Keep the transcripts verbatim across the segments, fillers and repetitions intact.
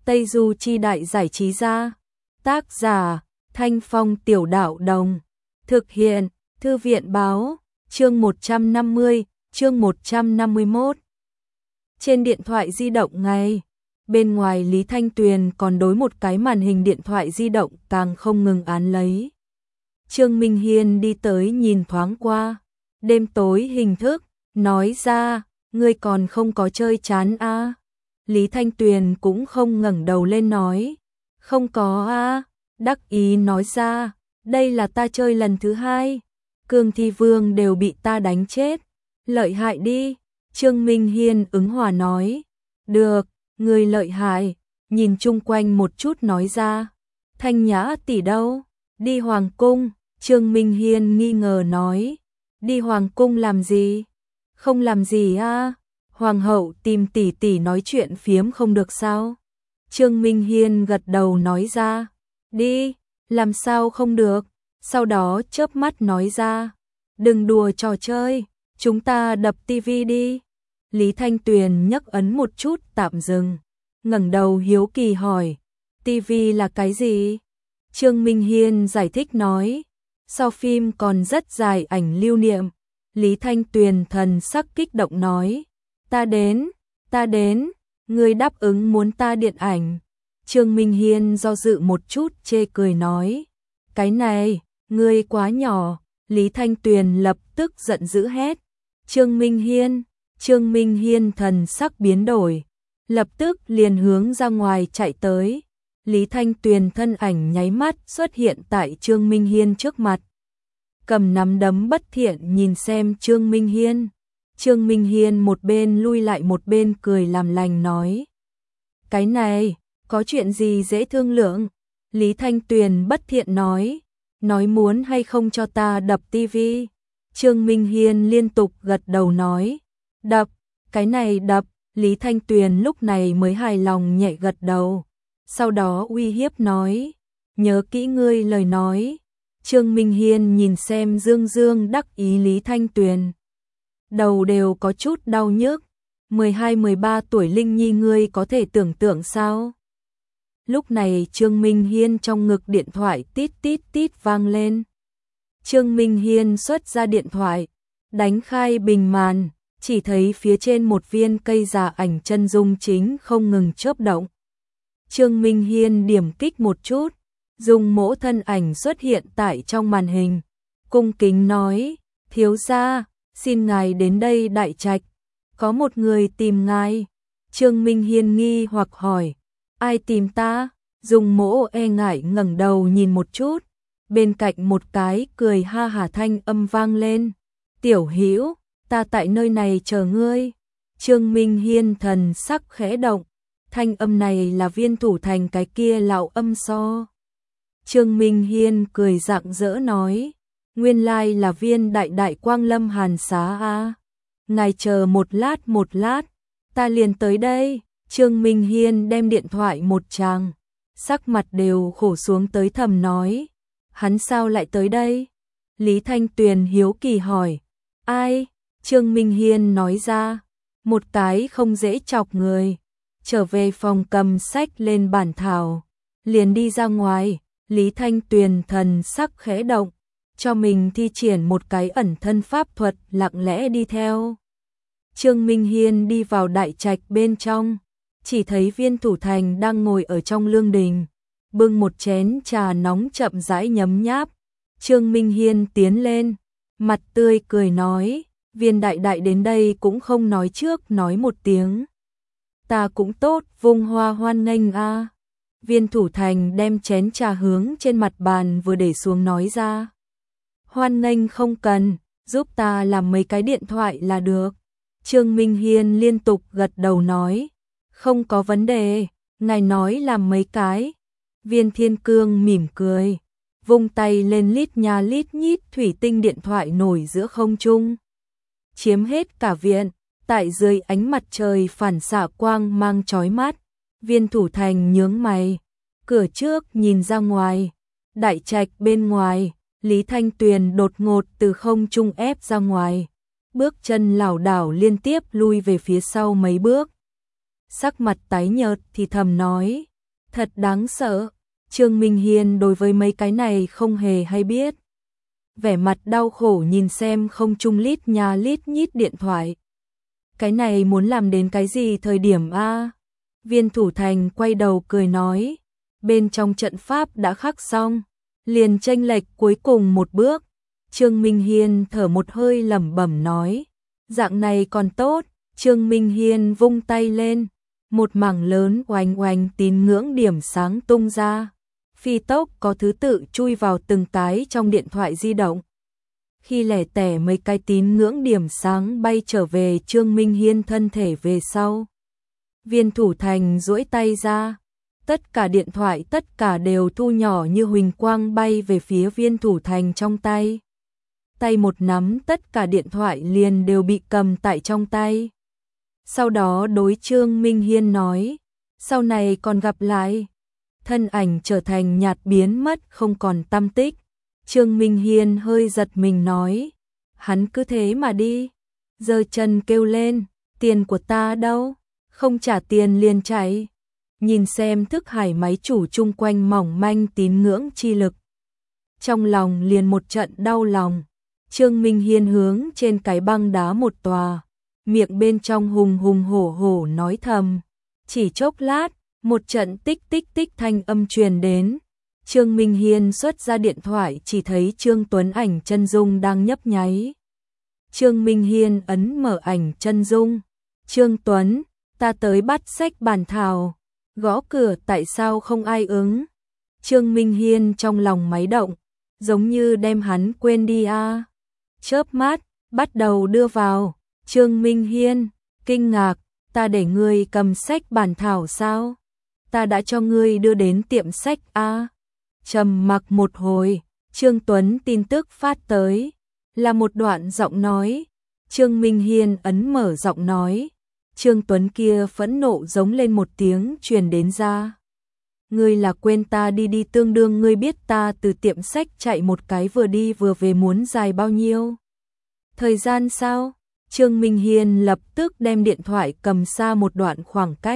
Tây Du Chi Đại Giải Trí Gia. Tác giả Thanh Phong Tiểu Đạo Đồng. Thực hiện Thư viện Báo. Chương một trăm năm mươi, chương một trăm năm mươi mốt. Trên điện thoại di động ngay. Bên ngoài Lý Thanh Tuyền còn đối một cái màn hình điện thoại di động càng không ngừng án lấy. Trương Minh Hiên đi tới nhìn thoáng qua. Đêm tối hình thức, nói ra, ngươi còn không có chơi chán a? À? Lý Thanh Tuyền cũng không ngẩng đầu lên nói. Không có a, à? Đắc ý nói ra, đây là ta chơi lần thứ hai. Cương Thi Vương đều bị ta đánh chết. Lợi hại đi. Trương Minh Hiên ứng hòa nói. Được, người lợi hại. Nhìn chung quanh một chút nói ra. Thanh Nhã tỷ đâu? Đi Hoàng Cung. Trương Minh Hiên nghi ngờ nói. Đi Hoàng Cung làm gì? Không làm gì a? À? Hoàng hậu tìm tỷ tỷ nói chuyện phiếm không được sao? Trương Minh Hiên gật đầu nói ra. Đi, làm sao không được? Sau đó chớp mắt nói ra. Đừng đùa trò chơi, chúng ta đập tivi đi. Lý Thanh Tuyền nhấc ấn một chút tạm dừng. Ngẩng đầu hiếu kỳ hỏi. Tivi là cái gì? Trương Minh Hiên giải thích nói. Sau phim còn rất dài ảnh lưu niệm. Lý Thanh Tuyền thần sắc kích động nói. Ta đến, ta đến, ngươi đáp ứng muốn ta điện ảnh. Trương Minh Hiên do dự một chút chê cười nói. Cái này, ngươi quá nhỏ. Lý Thanh Tuyền lập tức giận dữ hét. Trương Minh Hiên, Trương Minh Hiên thần sắc biến đổi. Lập tức liền hướng ra ngoài chạy tới. Lý Thanh Tuyền thân ảnh nháy mắt xuất hiện tại Trương Minh Hiên trước mặt. Cầm nắm đấm bất thiện nhìn xem Trương Minh Hiên. Trương Minh Hiên một bên lui lại một bên cười làm lành nói. Cái này, có chuyện gì dễ thương lượng? Lý Thanh Tuyền bất thiện nói. Nói muốn hay không cho ta đập tivi? Trương Minh Hiên liên tục gật đầu nói. Đập, cái này đập. Lý Thanh Tuyền lúc này mới hài lòng nhẹ gật đầu. Sau đó uy hiếp nói. Nhớ kỹ ngươi lời nói. Trương Minh Hiên nhìn xem dương dương đắc ý Lý Thanh Tuyền. Đầu đều có chút đau nhức. mười hai mười ba tuổi Linh Nhi ngươi có thể tưởng tượng sao? Lúc này Trương Minh Hiên trong ngực điện thoại tít tít tít vang lên. Trương Minh Hiên xuất ra điện thoại, đánh khai bình màn, chỉ thấy phía trên một viên cây già ảnh chân dung chính không ngừng chớp động. Trương Minh Hiên điểm kích một chút, dùng mỗ thân ảnh xuất hiện tại trong màn hình, cung kính nói, thiếu gia, xin ngài đến đây đại trạch, có một người tìm ngài. Trương Minh Hiên nghi hoặc hỏi, ai tìm ta? Dùng mỗ e ngại ngẩng đầu nhìn một chút, bên cạnh một cái cười ha hả thanh âm vang lên, tiểu hữu, ta tại nơi này chờ ngươi. Trương Minh Hiên thần sắc khẽ động, thanh âm này là Viên Thủ Thành cái kia lão âm so. Trương Minh Hiên cười rạng rỡ nói, nguyên lai là Viên đại đại quang lâm hàn xá a. Ngài chờ một lát một lát, ta liền tới đây. Trương Minh Hiên đem điện thoại một tràng, sắc mặt đều khổ xuống tới thầm nói, hắn sao lại tới đây? Lý Thanh Tuyền hiếu kỳ hỏi, ai? Trương Minh Hiên nói ra, một cái không dễ chọc người. Trở về phòng cầm sách lên bản thảo, liền đi ra ngoài. Lý Thanh Tuyền thần sắc khẽ động, cho mình thi triển một cái ẩn thân pháp thuật lặng lẽ đi theo. Trương Minh Hiên đi vào đại trạch bên trong, chỉ thấy Viên Thủ Thành đang ngồi ở trong lương đình, bưng một chén trà nóng chậm rãi nhấm nháp. Trương Minh Hiên tiến lên, mặt tươi cười nói, Viên đại đại đến đây cũng không nói trước nói một tiếng. Ta cũng tốt, vung hoa hoan nghênh a. À. Viên Thủ Thành đem chén trà hướng trên mặt bàn vừa để xuống nói ra. Hoan nghênh không cần, giúp ta làm mấy cái điện thoại là được. Trương Minh Hiên liên tục gật đầu nói. Không có vấn đề, ngài nói làm mấy cái. Viên Thiên Cương mỉm cười, vung tay lên lít nha lít nhít thủy tinh điện thoại nổi giữa không trung. Chiếm hết cả viện, tại dưới ánh mặt trời phản xạ quang mang chói mắt. Viên Thủ Thành nhướng mày, cửa trước nhìn ra ngoài, đại trạch bên ngoài, Lý Thanh Tuyền đột ngột từ không trung ép ra ngoài, bước chân lảo đảo liên tiếp lui về phía sau mấy bước. Sắc mặt tái nhợt thì thầm nói, Thật đáng sợ. Trương Minh Hiên đối với mấy cái này không hề hay biết. Vẻ mặt đau khổ nhìn xem không trung lít nhà lít nhít điện thoại. Cái này muốn làm đến cái gì thời điểm a? Viên Thủ Thành quay đầu cười nói, bên trong trận pháp đã khắc xong, liền chênh lệch cuối cùng một bước. Trương Minh Hiên thở một hơi lẩm bẩm nói, dạng này còn tốt. Trương Minh Hiên vung tay lên, một mảng lớn oanh oanh tín ngưỡng điểm sáng tung ra, phi tốc có thứ tự chui vào từng cái trong điện thoại di động. Khi lẻ tẻ mấy cái tín ngưỡng điểm sáng bay trở về Trương Minh Hiên thân thể về sau, Viên Thủ Thành duỗi tay ra, tất cả điện thoại tất cả đều thu nhỏ như huỳnh quang bay về phía Viên Thủ Thành trong tay. Tay một nắm tất cả điện thoại liền đều bị cầm tại trong tay. Sau đó đối Trương Minh Hiên nói, sau này còn gặp lại. Thân ảnh trở thành nhạt biến mất không còn tăm tích. Trương Minh Hiên hơi giật mình nói, hắn cứ thế mà đi. Giơ chân kêu lên, tiền của ta đâu? Không trả tiền liền chạy. Nhìn xem thức hải máy chủ chung quanh mỏng manh tín ngưỡng chi lực, trong lòng liền một trận đau lòng. Trương Minh Hiên hướng trên cái băng đá một tòa, miệng bên trong hùng hùng hổ hổ nói thầm. Chỉ chốc lát, một trận tích tích tích thanh âm truyền đến. Trương Minh Hiên xuất ra điện thoại chỉ thấy Trương Tuấn ảnh chân dung đang nhấp nháy. Trương Minh Hiên ấn mở ảnh chân dung. Trương Tuấn, ta tới bắt sách bàn thảo. Gõ cửa tại sao không ai ứng? Trương Minh Hiên trong lòng máy động, giống như đem hắn quên đi a. À. Chớp mắt, bắt đầu đưa vào. Trương Minh Hiên, kinh ngạc, ta để ngươi cầm sách bản thảo sao? Ta đã cho ngươi đưa đến tiệm sách a. À. Trầm mặc một hồi, Trương Tuấn tin tức phát tới, là một đoạn giọng nói. Trương Minh Hiên ấn mở giọng nói. Trương Tuấn kia phẫn nộ giống lên một tiếng truyền đến ra. Ngươi là quên ta đi đi tương đương ngươi biết ta từ tiệm sách chạy một cái vừa đi vừa về muốn dài bao nhiêu thời gian sao? Trương Minh Hiên lập tức đem điện thoại cầm xa một đoạn khoảng cách.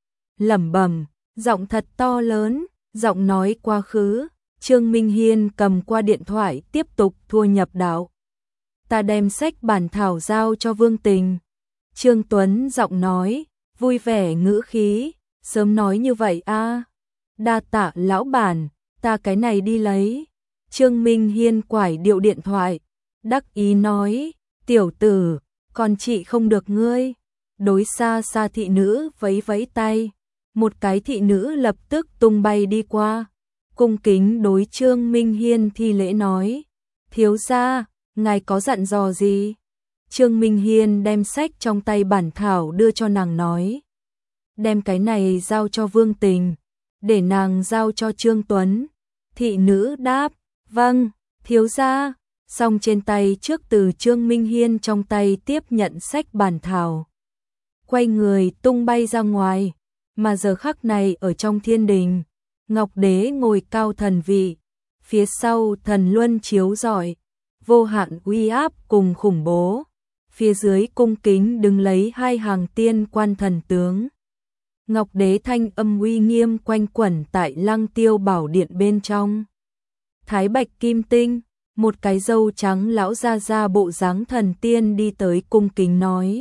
Lẩm bẩm, giọng thật to lớn, giọng nói quá khứ. Trương Minh Hiên cầm qua điện thoại tiếp tục thua nhập đạo. Ta đem sách bản thảo giao cho Vương Tình. Trương Tuấn giọng nói, vui vẻ ngữ khí, sớm nói như vậy a. À. Đa tạ lão bản, ta cái này đi lấy. Trương Minh Hiên quải điệu điện thoại, đắc ý nói, tiểu tử, còn chị không được ngươi. Đối xa xa thị nữ vẫy vẫy tay, một cái thị nữ lập tức tung bay đi qua, cung kính đối Trương Minh Hiên thi lễ nói, thiếu gia, ngài có dặn dò gì? Trương Minh Hiên đem sách trong tay bản thảo đưa cho nàng nói, đem cái này giao cho Vương Tình, để nàng giao cho Trương Tuấn. Thị nữ đáp, vâng, thiếu gia. Xong trên tay trước từ Trương Minh Hiên trong tay tiếp nhận sách bản thảo, quay người tung bay ra ngoài. Mà giờ khắc này ở trong thiên đình, Ngọc Đế ngồi cao thần vị, phía sau thần luân chiếu rọi, vô hạn uy áp cùng khủng bố. Phía dưới cung kính đứng lấy hai hàng tiên quan thần tướng. Ngọc Đế thanh âm uy nghiêm quanh quẩn tại Lăng Tiêu Bảo Điện bên trong. Thái Bạch Kim Tinh, một cái râu trắng lão ra ra bộ dáng thần tiên đi tới cung kính nói.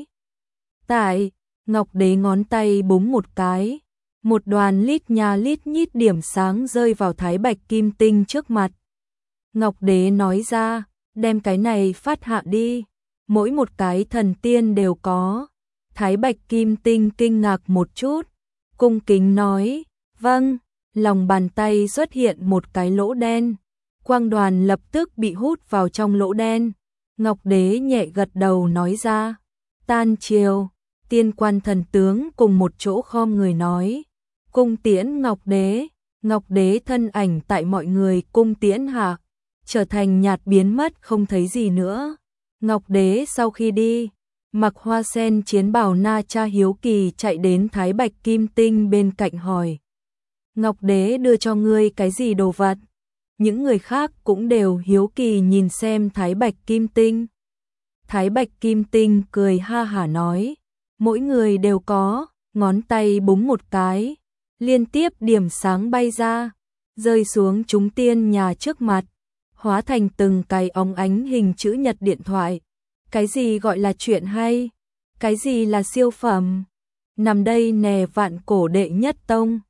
Tại, Ngọc Đế ngón tay búng một cái, một đoàn lít nhà lít nhít điểm sáng rơi vào Thái Bạch Kim Tinh trước mặt. Ngọc Đế nói ra, đem cái này phát hạ đi, mỗi một cái thần tiên đều có. Thái Bạch Kim Tinh kinh ngạc một chút, cung kính nói, vâng. Lòng bàn tay xuất hiện một cái lỗ đen, quang đoàn lập tức bị hút vào trong lỗ đen. Ngọc Đế nhẹ gật đầu nói ra, tan chiều. Tiên quan thần tướng cùng một chỗ khom người nói, cung tiễn Ngọc Đế. Ngọc Đế thân ảnh tại mọi người cung tiễn hạ, trở thành nhạt biến mất không thấy gì nữa. Ngọc Đế sau khi đi, mặc hoa sen chiến bào Na Cha hiếu kỳ chạy đến Thái Bạch Kim Tinh bên cạnh hỏi, Ngọc Đế đưa cho ngươi cái gì đồ vật? Những người khác cũng đều hiếu kỳ nhìn xem Thái Bạch Kim Tinh. Thái Bạch Kim Tinh cười ha hả nói, mỗi người đều có, ngón tay búng một cái, liên tiếp điểm sáng bay ra, rơi xuống chúng tiên nhà trước mặt, hóa thành từng cái óng ánh hình chữ nhật điện thoại. Cái gì gọi là chuyện hay? Cái gì là siêu phẩm? Nằm đây nè vạn cổ đệ nhất tông.